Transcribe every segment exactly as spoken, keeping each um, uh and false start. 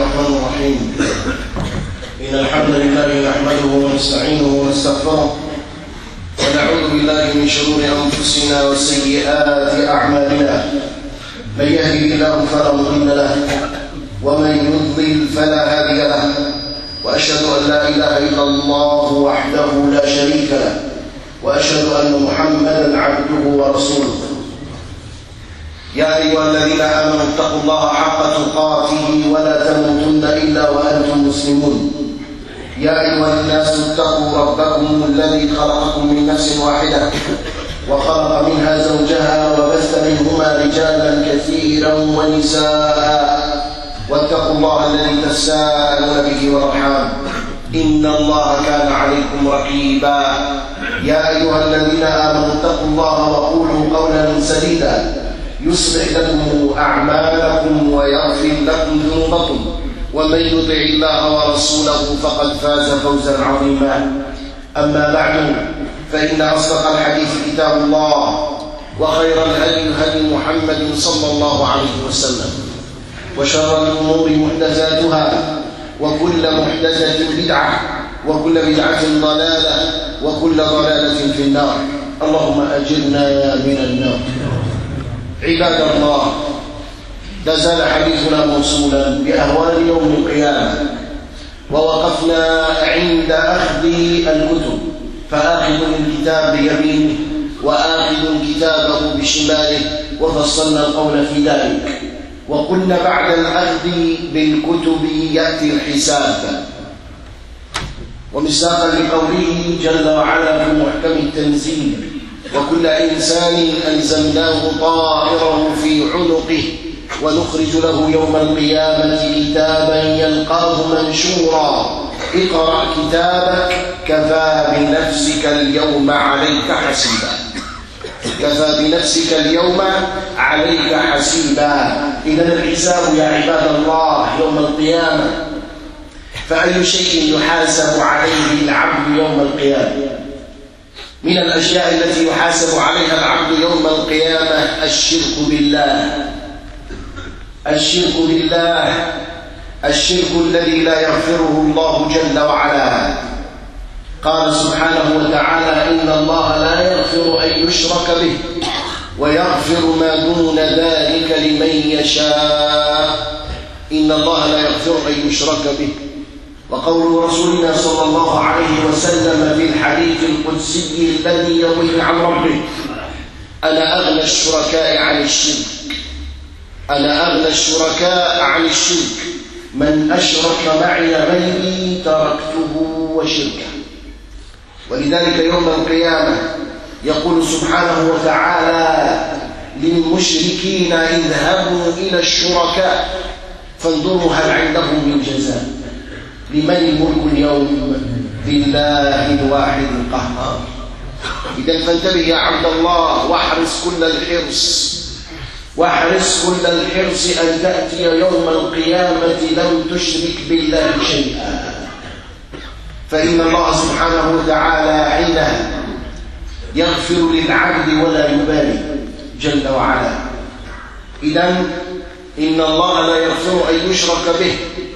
الرحمن الرحيم. إن الحمد لله نحمده ونستعينه ونستغفره ونعوذ بالله من شرور أنفسنا وسيئات أعمالنا. من يهده الله فلا مضل له ومن يضلل فلا هادي له، وأشهد أن لا إله إلا الله وحده لا شريك له، وأشهد أن محمدا عبده ورسوله. يا أيها الذين آمنوا اتقوا الله حق تقاته ولا تموتن إلا وأنتم مسلمون. يا أيها الناس اتقوا ربكم الذي خلقكم من نفس واحدة وخلق منها زوجها وبث منهما رجالا كثيرا ونساء، واتقوا الله الذي تساءلون به والأرحام إن الله كان عليكم رقيبا. يا أيها الذين آمنوا اتقوا الله وقولوا قولا سديدا يصلح لكم أعمالكم ويغفر لكم ذنوبكم، ومن يطع الله ورسوله فقد فاز فوزا عظيما. أما بعد، فإن أصدق الحديث كتاب الله، وخير الهدي هدي محمد صلى الله عليه وسلم، وشر الأمور محدثاتها، وكل محدثة بدعة، وكل بدعة ضلالة، وكل ضلالة في النار. اللهم أجرنا من النار. عباد الله، لا زال حديثنا موصولا بأهوال يوم القيامة، ووقفنا عند أخذ الكتب، فآخذ الكتاب بيمينه وآخذ كتابه بشماله، وفصلنا القول في ذلك. وقلنا بعد الأخذ بالكتب يأتي الحساب، ومصداقا لقوله جل وعلا في محكم التنزيل: وكل إنسان ألزمناه طائره في عنقه ونخرج له يوم القيامة كتابا يلقاه منشورا اقرأ كتابك كفى بنفسك اليوم عليك حسيبا. كفى بنفسك اليوم عليك حسيبا. إذن الحساب يا عباد الله يوم القيامة، فأي شيء يحاسب عليه العبد يوم القيامة؟ من الأشياء التي يحاسب عليها العبد يوم القيامة الشرك بالله. الشرك بالله، الشرك الذي لا يغفره الله جل وعلا. قال سبحانه وتعالى: إن الله لا يغفر أن يشرك به ويغفر ما دون ذلك لمن يشاء. إن الله لا يغفر أن يشرك به. وقول رسولنا صلى الله عليه وسلم في الحديث القدسي الذي يرويه عن ربه: أنا أغنى الشركاء عن الشرك. أنا أغنى الشركاء عن الشرك، من أشرك معي غيري تركته وشركه. ولذلك يوم القيامة يقول سبحانه وتعالى للمشركين: اذهبوا إلى الشركاء فانظروا هل عندهم من جزاء. لمن الملك اليوم؟ لله الواحد القهار. إذا فانتبه يا عبد الله، واحرص كل الحرص واحرص كل الحرص أن تأتي يوم القيامة لم تشرك بالله شيئا، فإن الله سبحانه وتعالى حينها يغفر للعبد ولا يبالي جل وعلا. إذن إن الله لا يغفر أن يشرك به،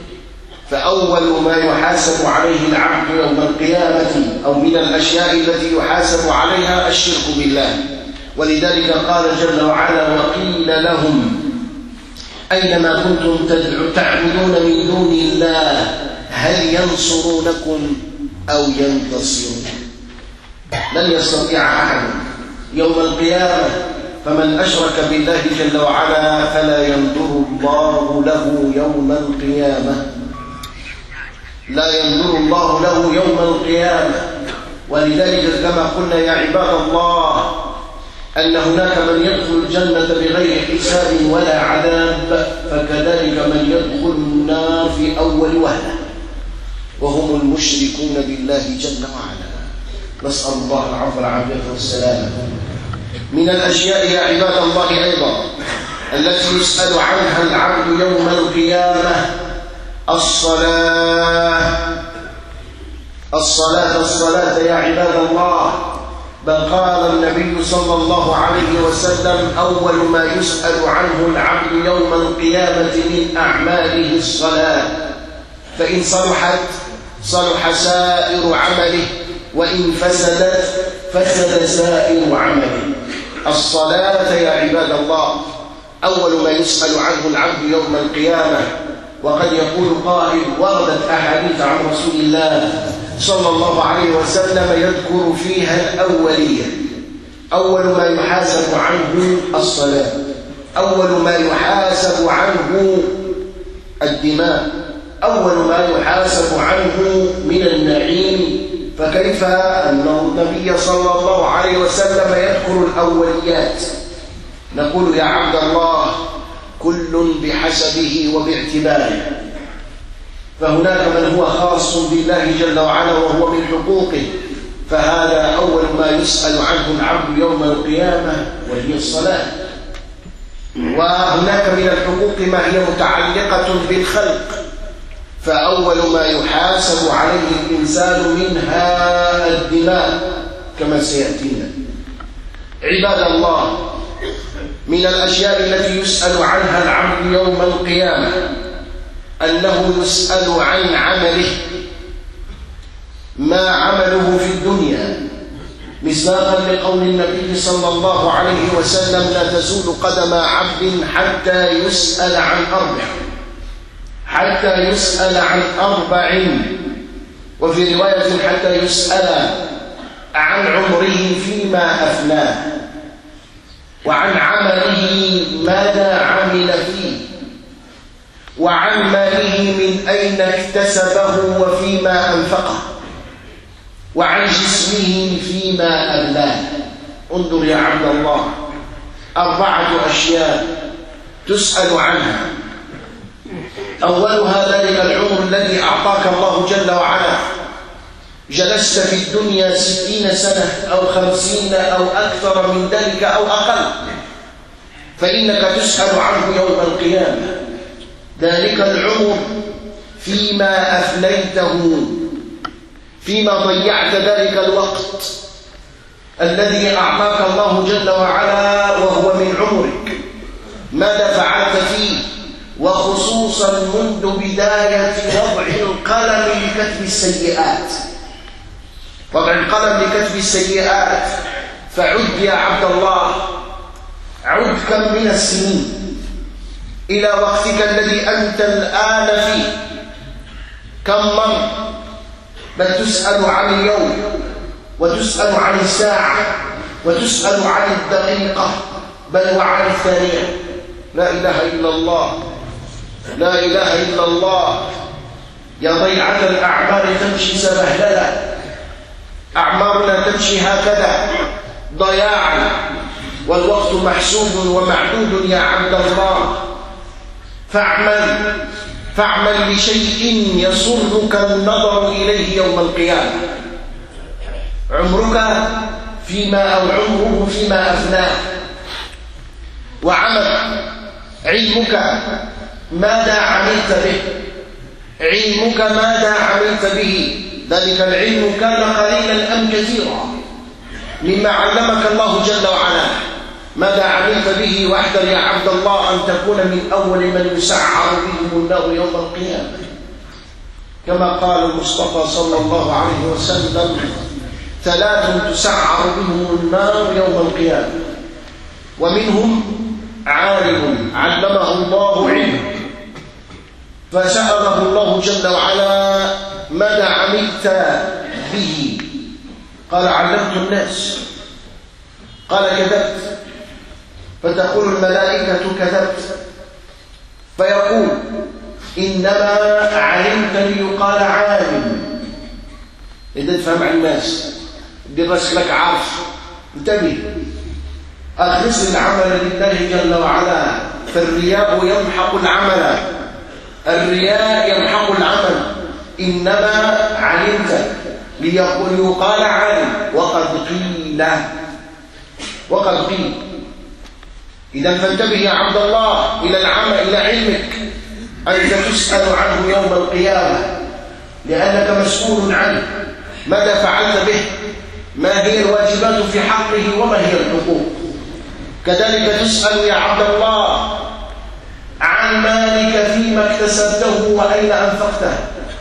فأول ما يحاسب عليه العبد يوم القيامة أو من الأشياء التي يحاسب عليها الشرك بالله. ولذلك قال جل وعلا: وقيل لهم أينما كنتم تعبدون من دون الله هل ينصرونكم أو ينتصرون. لن يستطيع أحد يوم القيامة، فمن أشرك بالله جل وعلا فلا ينظر الله له يوم القيامة. لا ينظر الله له يوم القيامة. ولذلك كما قلنا يا عباد الله أن هناك من يدخل الجنة بغير حساب ولا عذاب، فكذلك من يدخل النار في أول وهلة، وهم المشركون بالله جل وعلا. نسأل الله العفو والعافية والسلامة. من الأشياء يا عباد الله أيضا التي يسأل عنها العبد يوم القيامة الصلاة. الصلاة الصلاة يا عباد الله، بل قال النبي صلى الله عليه وسلم: أول ما يسأل عنه العبد يوم القيامة من أعماله الصلاة. فإن صلحت صلح سائر عمله، وإن فسدت فسد سائر عمله. الصلاة يا عباد الله أول ما يسأل عنه العبد يوم القيامة. وقد يقول قائل: وردت أحاديث عن رسول الله صلى الله عليه وسلم يذكر فيها الأولية. أول ما يحاسب عنه الصلاة، أول ما يحاسب عنه الدماء، أول ما يحاسب عنه من النعيم. فكيف أن النبي صلى الله عليه وسلم يذكر الأوليات؟ نقول: يا عبد الله كل بحسبه وباعتباره. فهناك من هو خاص بالله جل وعلا وهو من حقوقه، فهذا أول ما يسأل عنه العبد يوم القيامة وهي الصلاة. وهناك من الحقوق ما هي متعلقة بالخلق، فأول ما يحاسب عليه الإنسان منها الدماء كما سيأتينا. عباد الله، من الأشياء التي يسأل عنها العبد يوم القيامة أنه يسأل عن عمله، ما عمله في الدنيا، مصداقا لقول النبي صلى الله عليه وسلم: لا تزول قدم عبد حتى يسأل عن أربع حتى يسأل عن أربع وفي رواية حتى يسأل عن عمره فيما أفناه، وعن عمله ماذا عمل فيه، وعن ماله من أين اكتسبه وفيما أنفقه، وعن جسمه فيما أبلاه. انظر يا عبد الله، أربعة أشياء تسأل عنها. أولها ذلك العمر الذي أعطاك الله جل وعلا. جلست في الدنيا ستين سنة أو خمسين أو أكثر من ذلك أو أقل، فإنك تسأل عنه يوم القيامة. ذلك العمر فيما أفنيته، فيما ضيعت ذلك الوقت الذي أعطاك الله جل وعلا وهو من عمرك، ماذا فعلت فيه؟ وخصوصا منذ بداية وضع القلم لكتب السيئات، وضع القلم لكتب السيئات. فعد يا عبد الله، عد كم من السنين إلى وقتك الذي أنت الآن فيه، كم مر؟ بل تسأل عن اليوم، وتسأل عن الساعة، وتسأل عن الدقيقة، بل وعن الثانية. لا إله إلا الله، لا إله إلا الله. يا ضيعة الأعمار تمشي سبهللا، أعمارنا تمشي هكذا ضياعا، والوقت محسوب ومعدود يا عبد الله. فاعمل فاعمل لشيء يسرك النظر إليه يوم القيامة. عمرك فيما أو عمره فيما أفناه. وعمل علمك ماذا عملت به، علمك ماذا عملت به. ذلك العلم كان قليلا أم كثيرا مما علمك الله جل وعلا، ماذا عملت به. واحذر يا عبد الله أن تكون من أول من يسعر بهم النار يوم القيامة، كما قال المصطفى صلى الله عليه وسلم: ثلاث تسعر بهم النار يوم القيامة، ومنهم عالم علمه الله علمه فسأله الله جل وعلا: ماذا عملت به؟ قال: علمت الناس. قال: كذبت. فتقول الملائكة: كذبت. فيقول: إنما علمت ليقال عالم. إذا تفهم عن الناس درس لك عارف، انتبه، أخلص العمل لله جل وعلا، فالرياء يمحق العمل، الرياء يمحق العمل. إنما علمت ليقال عالم، وقد قيل وقد قيل. إذا فانتبه يا عبد الله إلى العمل، إلى علمك، أنت تسأل عنه يوم القيامة لأنك مسؤول عنه. ماذا فعلت به؟ ما هي الواجبات في حقه وما هي الحقوق؟ كذلك تسأل يا عبد الله عن مالك فيما اكتسبته وأين أنفقته.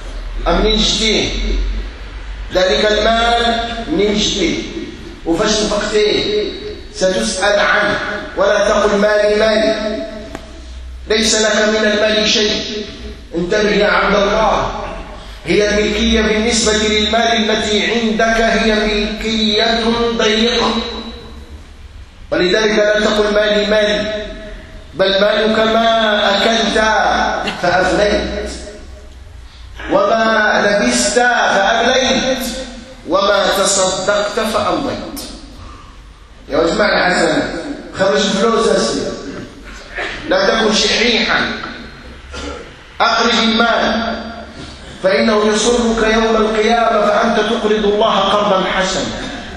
أم ننجتيه ذلك المال ننجتيه وفاش انفقتيه ستسأل عنه، ولا تقل مالي مالي، ليس لك من المال شيء. انتبه يا عبد الله، هي الملكية بالنسبة للمال التي عندك هي ملكية ضيقة، ولذلك لا تقل مالي مالي، بل مالك ما أكلت فأفنيت، وما لبست فأبليت، وما تصدقت فأمضيت. يا جماعة الحسنة، خرج فلوس أسلم، لا تكن شحيحا، أخرج المال فإنه يسرك يوم القيامة، فأنت تقرض الله قرضا حسنا،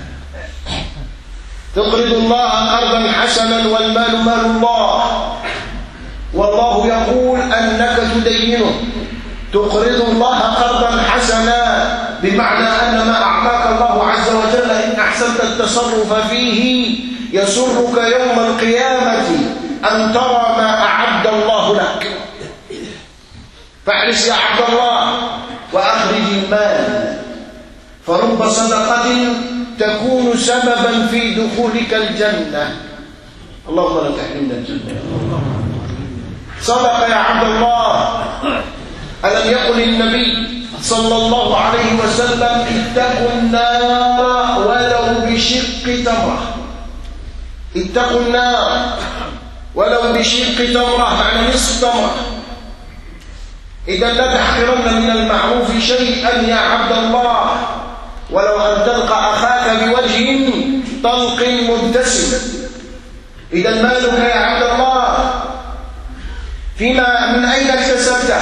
تقرض الله قرضا حسنا، والمال مال الله، والله يقول أنك تدينه، تقرض الله قرضا حسنا، بمعنى أن ما أعطاك الله عز وجل إن أحسنت التصرف فيه يسرك يوم القيامة أن ترى ما أعد الله لك. فاحرص يا عبد الله وأخرج المال، فرب صدقة تكون سببا في دخولك الجنة. اللهم لا تحرمنا الجنة. صدق يا عبد الله. ألم يقل النبي صلى الله عليه وسلم اتقوا النار ولو بشق تمرة؟ اتقوا النار ولو بشق تمرة، معنى نصف تمرة. إذا لا تحقرن من المعروف شيئا يا عبد الله، ولو أن تلقى أخاك بوجه طلق مبتسم. إذا مالك يا عبد الله فيما من أين اكتسبته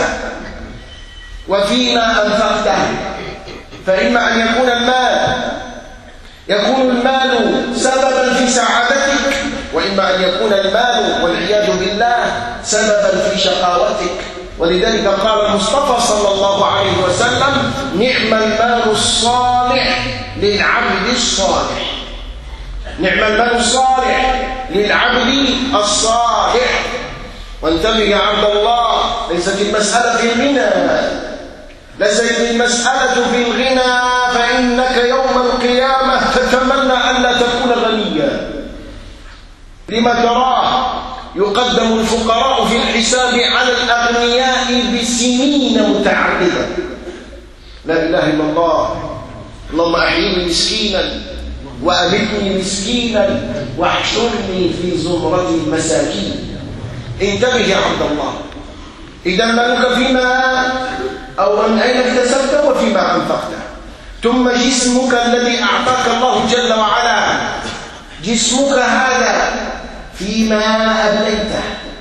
وفيما أنفقته، فإما أن يكون المال يكون المال سببا في سعادتك، وإما أن يكون المال والعياذ بالله سببا في شقاوتك. ولذلك قال المصطفى صلى الله عليه وسلم نعم المال الصالح للعبد الصالح، نعم المال الصالح للعبد الصالح. وانتبه يا عبد الله، ليست المسألة في الغنى، ليست المسألة في الغنى، فإنك يوم القيامة تتمنى أن لا تكون غنيا. لما تراه يقدم الفقراء في الحساب على الأغنياء بسنين متعددة. لا إله إلا الله. اللهم أحيني مسكينا وأمتني مسكينا واحشرني في زمرة المساكين. انتبه يا عبد الله، إذا مالك فيما أو من أين اكتسبته وفيما أنفقته. ثم جسمك الذي أعطاك الله جل وعلا، جسمك هذا فيما أبليته،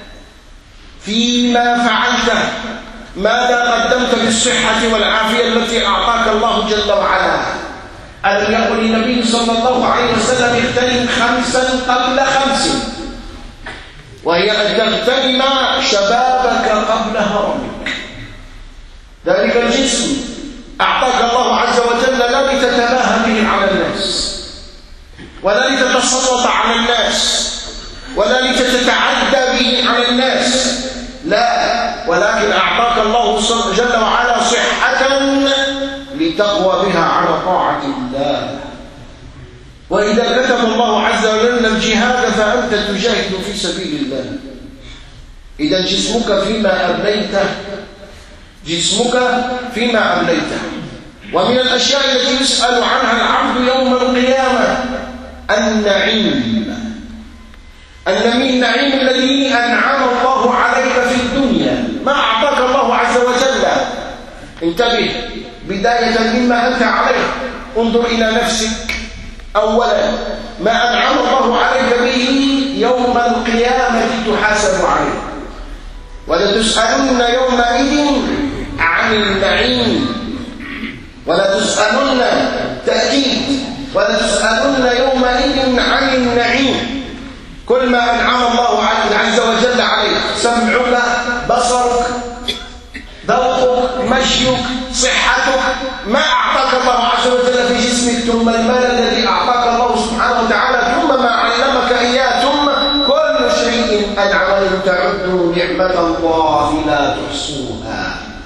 فيما فعلته، ماذا قدمت بالصحة والعافية التي أعطاك الله جل وعلا. ألم يقل النبي صلى الله عليه وسلم اغتنم خمسا قبل خمس، وهي أن تغتنم شبابك قبل هرمك. ذلك الجسم أعطاك الله عز وجل لا لتتباهى به على الناس، ولا لتتسلط على الناس، ولا لتتعدى به على الناس، لا، ولكن أعطاك الله جل وعلا صحة لتقوى بها على طاعة الله. وإذا كتب الله عز وجل الجهاد فأنت تجاهد في سبيل الله. إذا جسمك فيما أبليته، جسمك فيما أبليته. ومن الأشياء التي يسأل عنها العبد يوم القيامة النعيم، النعيم الذي أنعم الله عليك في الدنيا، ما أعطاك الله عز وجل. انتبه، بداية مما أنت عليه، انظر إلى نفسك أولا، ما أنعم الله عليك به يوم القيامة تحاسب عليه، ولتسألن يومئذ عن النعيم، ولتسألن تأكيد، ولتسألن يومئذ عن النعيم. كل ما أنعم الله عز وجل عليك، سمعك، بصرك، ذوقك، مشيك، صحتك، ما أعطاك الله عز وجل في جسمك، ثم المال الذي أعطاك الله سبحانه وتعالى، ثم ما علمك إياه، ثم كل شيء أنعم. تعدوا نعمة الله لا تحصوها.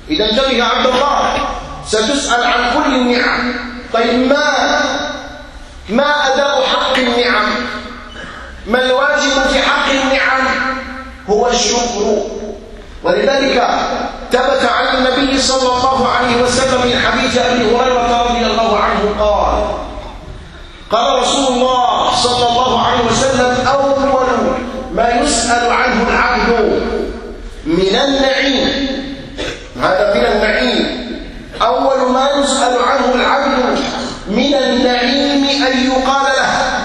إذا انتبه يا عبد الله، ستسأل عن كل النعم. طيب ما ما أداء حق النعم؟ ما الواجب في حق النعم؟ هو الشكر. ولذلك ثبت عن النبي صلى الله عليه وسلم من حديث أبي هريرة رضي الله عنه قال قال رسول الله صلى الله عليه وسلم: أول ما يسأل عنه العبد من النعيم، هذا من النعيم، أول ما يسأل عنه العبد من النعيم أن يقال له: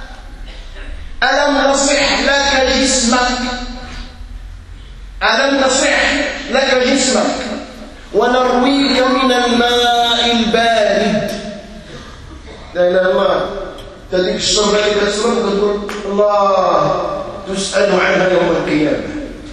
ألم نصح لك جسمك؟ ألم نصح لك جسمك ونرويك من الماء البارد. لا إله إلا الله. تديك الشرب عليك تشرب وتقول الله تسأل عنها يوم القيامة.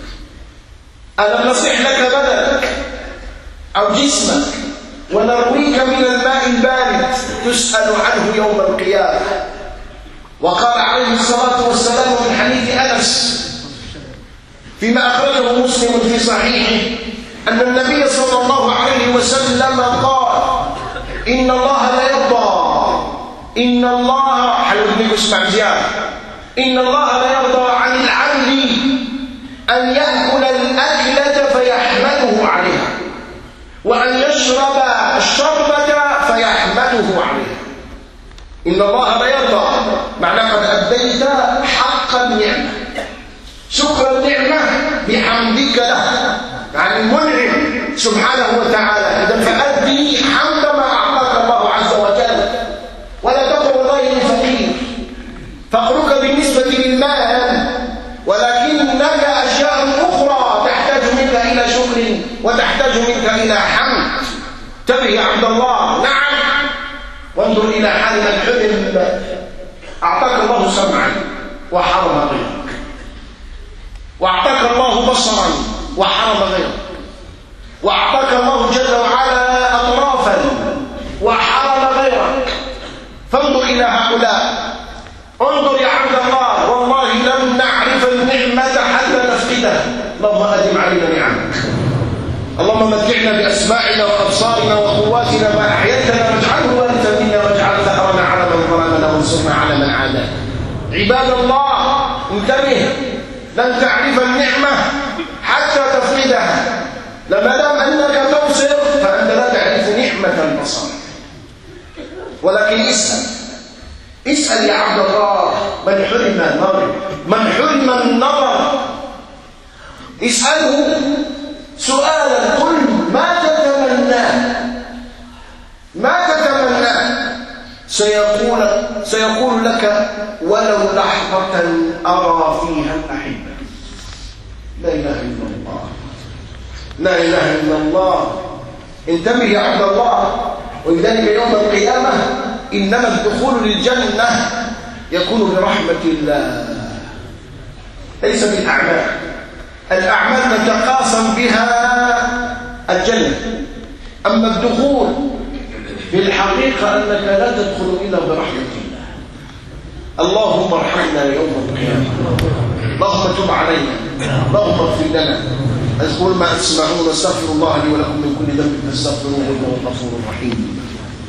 ألم نصح لك بدنك أو جسمك ونرويك من الماء البارد، تسأل عنه يوم القيامة. وقال عليه الصلاة والسلام من حديث أنس فيما أخرجه مسلم في صحيحه أن النبي صلى الله عليه وسلم قال: إن الله لا يرضى إن الله حلوك اسمع زيادة إن الله لا يرضى عن العبد أن يأكل الأكلة فيحمده عليها، وأن يشرب الشربة فيحمده عليها. إن الله لا يرضى معناه قد أديت حق النعمة، شكر النعمة بحمدك له، يعني المنعم سبحانه وتعالى. إذا فأدي حمد ما أعطاك الله عز وجل، ولا تقل والله إني فقير. فقرك بالنسبة للمال، ولكنك أشياء أخرى تحتاج منك إلى شكر وتحتاج منك إلى حمد. انتبه يا عبد الله. نعم، وانظر إلى حال من حرم أعطاك الله سمعا وحرم غيرك، وأعطاك الله بصرا وحرم غيرك، وأعطاك الله جل وعلا أطرافا وحرم غيرك. فانظر إلى هؤلاء، انظر يا عبد الله، والله لم نعرف النعمة حتى نفقدها. اللهم أدم علينا نعمك، اللهم متعنا بأسماعنا وأبصارنا وقواتنا ما أحييتنا، واجعله وارثا منا، واجعل ثأرنا على من ظلمنا وانصرنا على من عادانا. عباد الله انتبه، لن تعرف النعمة حتى تفقدها. لما دام أنك تبصر فأنت لا تعرف نعمة البصر. ولكن اسأل اسأل يا عبد الله، من حرم النظر من حرم النظر اسأله سؤالا، قل ما تتمنى ما تتمنى سيقول سيقول لك: ولو لحظة أرى فيها الأحبة. لا إله إلا الله، لا إله إلا الله. انتبه يا عبد الله. ولذلك يوم القيامة إنما الدخول للجنة يكون برحمة الله، ليس بالأعمال. الأعمال نتقاسم بها الجنة، أما الدخول في الحقيقة أنك لا تدخل إلا برحمة الله. اللهم ارحمنا يوم القيامة، اللهم تب علينا، اللهم اغفر لنا. أذكر ما تسمعون، واستغفر الله لي ولكم من كل ذنب فاستغفروه إنه غفور رحيم.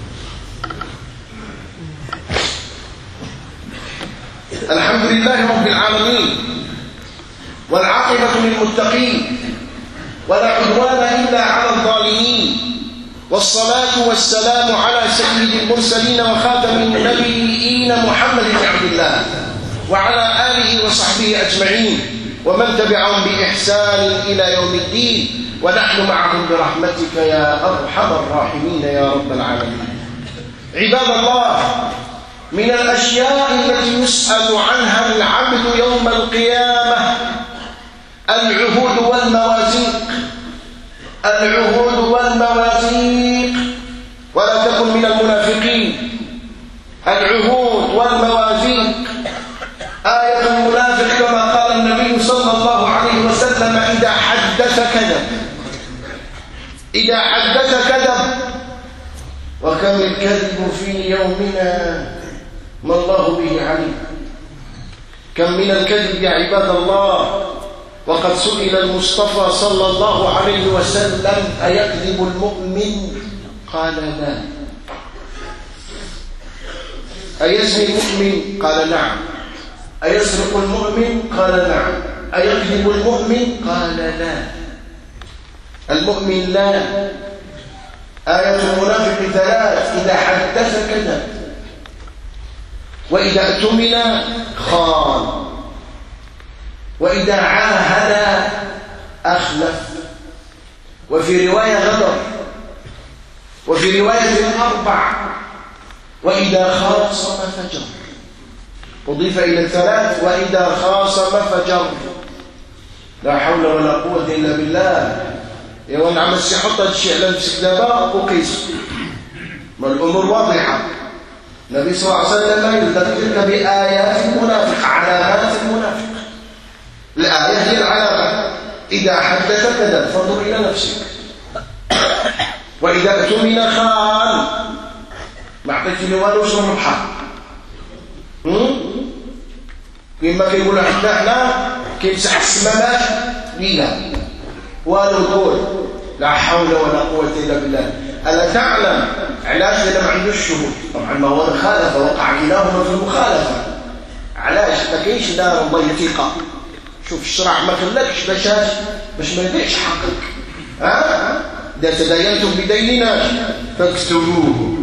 الحمد لله رب العالمين، والعاقبة للمتقين، ولا عدوان إلا على الظالمين، والصلاة والسلام على سيد المرسلين وخاتم النبيين محمد بن عبد الله وعلى آله وصحبه أجمعين، ومن تبعهم بإحسان إلى يوم الدين، ونحن معهم برحمتك يا أرحم الراحمين يا رب العالمين. عباد الله، من الأشياء التي يسأل عنها العبد يوم القيامة العهود والمواثيق. العهود والمواثيق، ولا تكن من المنافقين. العهود والمواثيق آية المنافق كما قال النبي صلى الله عليه وسلم: إذا حدث كذب إذا حدث كذب. وكم الكذب في يومنا ما الله به عليم. كم من الكذب يا عباد الله، وقد سئل المصطفى صلى الله عليه وسلم أيكذب المؤمن؟ قال لا. أيزني المؤمن؟ قال نعم. أيسرق المؤمن؟ قال نعم. أيكذب المؤمن؟ قال لا. المؤمن لا. آية المنافق ثلاث: إذا حدث كذب، وإذا اؤتمن خان، وإذا عاهد أخلف، وفي رواية غدر، وفي رواية أربع: وإذا خاصم فجر. أضيف إلى الثلاث: وإذا خاصم فجر. لا حول ولا قوة إلا بالله. يا وين عم السحط الشيء لم تسكدبا وقيس، ما الأمور واضحة. النبي صلى الله عليه وسلم يذكرك بآيات المنافق، علامات المنافق. الآية هي العلامة: إذا حدث كذب فانظر إلى نفسك، وإذا اؤتمن خان. ما عطيتي لي والو شنو ربحه؟ كما كيقولوا حنا حنا كيمسح السمامات لينا والو القول. لا حول ولا قوة إلا بالله. ألا تعلم علاش لأنه ما عندوش شهود؟ طبعا ما هو مخالفة، وقع كلاهما في المخالفة. علاش؟ ما كاينش نار الله يثيقها. شوف الشرع ما خلاكش باش باش ما يبيعش حقك. ها؟ إذا تداينتم بديننا فاكتبوه،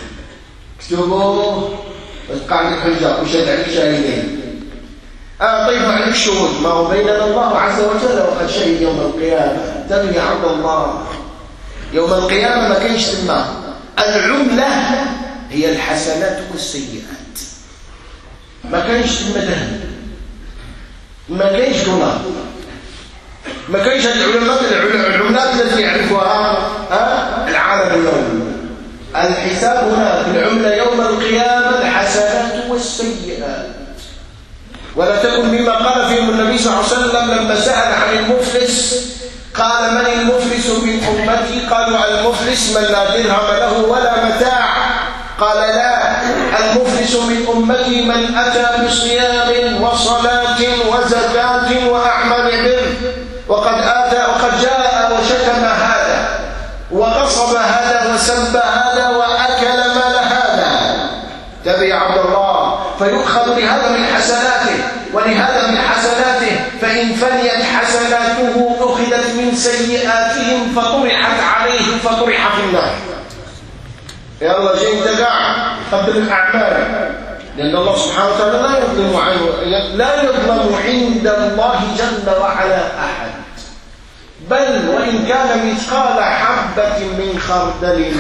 اكتبوه وتقع عندك حجة وشهد عليك شاهدين. آه طيب ما عندك شهود، ما هو بيننا الله عز وجل وقد شهد يوم القيامة. انتبه يا عبد الله، يوم القيامة ما كاينش تما. العملة هي الحسنات والسيئات. ما كاينش تما ذهب، ما كاينش دولار، ما كاينش العلماء العملات التي يعرفها آه العالم اليوم. الحساب هنا في العملة يوم القيامة الحسنات والسيئات. ولا تكن مما قال فيهم النبي صلى الله عليه وسلم لما سأل عن المفلس، قال: من المفلس من أمتي؟ قالوا: المفلس من لا درهم له ولا متاع. قال: لا، المفلس من أمتي من أتى بصيام وصلاة وزكاة وأعمال بر، وقد آتى وقد جاء وشتم هذا وغصب هذا وسب هذا وأكل مال هذا. تبع يا عبد الله، فيؤخذ لهذا من حسناته ولهذا من حسناته، فإن فنيت حسناته أخذت من سيئاتهم فطرحت عليه فطرح في النار. يا الله جاي انت قاعد قدم الأعمال، لأن الله سبحانه وتعالى لا يظلم عنه لا يظلم عند الله جل وعلا أحد، بل وإن كان مثقال حبة من خردل.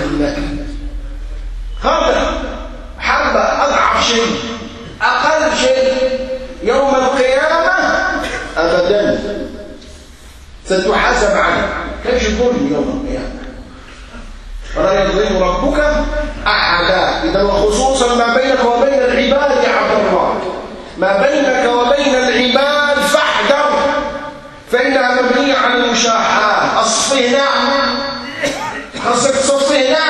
خردل حبة أضعف شيء أقل شيء يوم القيامة أبدا ستحاسب عنه. كيف يظلم يوم القيامة؟ ولا يظلم ربك أحدا. إذا وخصوصا ما بينك وبين العباد يا عبد الله، ما بينك وبين العباد فاحذر، فإنها مبنية على المشاحة. أصفهنا، خاصك تصفهنا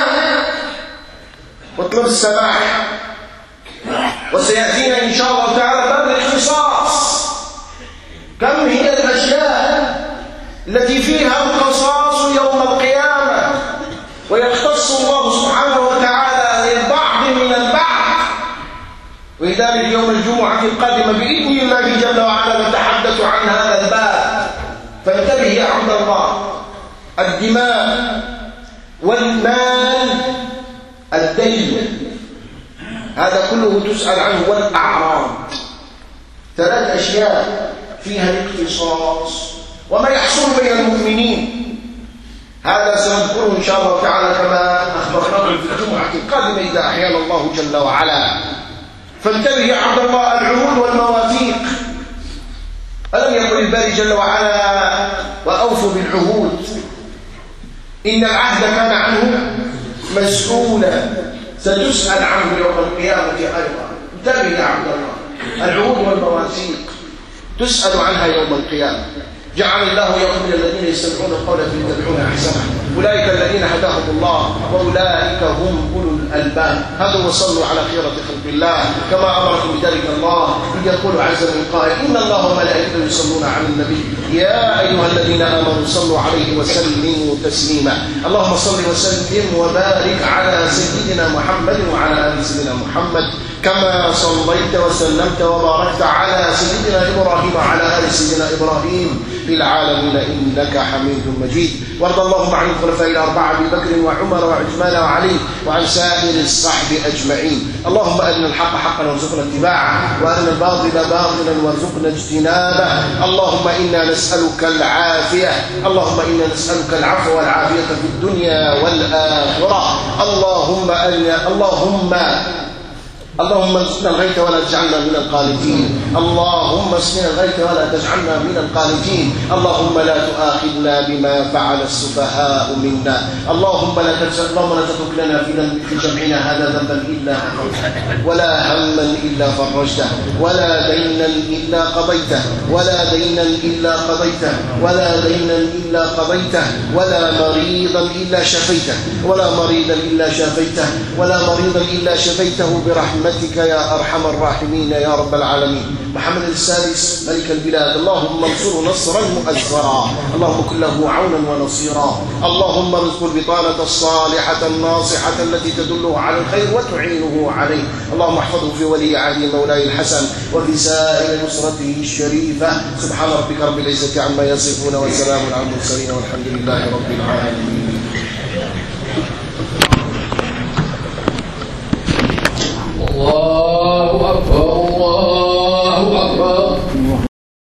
واطلب السماح. وسيأتينا إن شاء الله تعالى باب الاختصاص. كم هي الأشياء التي فيها القصاص يوم القيامة، ويختص الله سبحانه وتعالى للبعض من البعض. ولذلك يوم الجمعة القادمة بإذن الله جل وعلا نتحدث عن هذا الباب. فانتبه يا عبد الله، الدماء والمال، الدين، هذا كله تسأل عنه، والأعراض. ثلاث أشياء فيها الاختصاص وما يحصل بين المؤمنين. هذا سنذكره إن شاء الله تعالى كما أخبرناكم في الجمعة القادمة إذا أحيانا الله جل وعلا. فانتبه يا عبد الله، العهود والمواثيق. ألم يقل الباري جل وعلا: وأوفوا بالعهود إن العهد كان عنه مسؤولا. ستسأل عنه يوم القيامة أيضا. انتبه يا عبد الله، العهود والمواثيق تسأل عنها يوم القيامة. جعل الله يقول الذين يستمعون القول فيتبعون احسنه اولئك الذين هداهم الله واولئك هم اولو الالباب. هذا وصلوا على خيرة خلق الله كما امركم بذلك الله، اذ يقول عز من قائل ان الله وملائكته يصلون على النبي يا ايها الذين امنوا صلوا عليه وسلموا تسليما. اللهم صل وسلم وبارك على سيدنا محمد وعلى ال سيدنا محمد كما صليت وسلمت وباركت على سيدنا إبراهيم وعلى آل سيدنا إبراهيم في العالمين إنك حميد مجيد. وارض اللهم عن الخلفاء الأربعة أبي بكر وعمر وعثمان وعلي وعن سائر الصحب أجمعين. اللهم أرنا الحق حقا وارزقنا اتباعه وأرنا الباطل باطلا وارزقنا اجتنابه. اللهم إنا نسألك العافية، اللهم إنا نسألك العفو والعافية في الدنيا والآخرة. اللهم أرنا اللهم اللهم اسقنا الغيث ولا تجعلنا من القانتين، اللهم اسقنا الغيث ولا تجعلنا من القانتين. اللهم لا تؤاخذنا بما فعل السفهاء منا. اللهم لا اللهم لا تترك لنا في جمعنا هذا ذنبا الا غفرته ولا هما الا فرجته ولا دينا الا قضيته ولا دينا الا قضيته ولا دينا الا قضيته ولا مريضا الا شفيته ولا مريضا الا شفيته ولا مريضا الا شفيته برحمتك يا أرحم الراحمين يا رب العالمين. محمد السادس ملك البلاد اللهم انصره نصرا مؤزرا، اللهم كن له عونا ونصيرا. اللهم ارزقه البطانة الصالحة الناصحة التي تدله على الخير وتعينه عليه. اللهم احفظه في ولي عهده مولاي الحسن وفي سائر نصرته الشريفة. سبحان ربك رب العزة عما يصفون وسلام على المرسلين والحمد لله رب العالمين.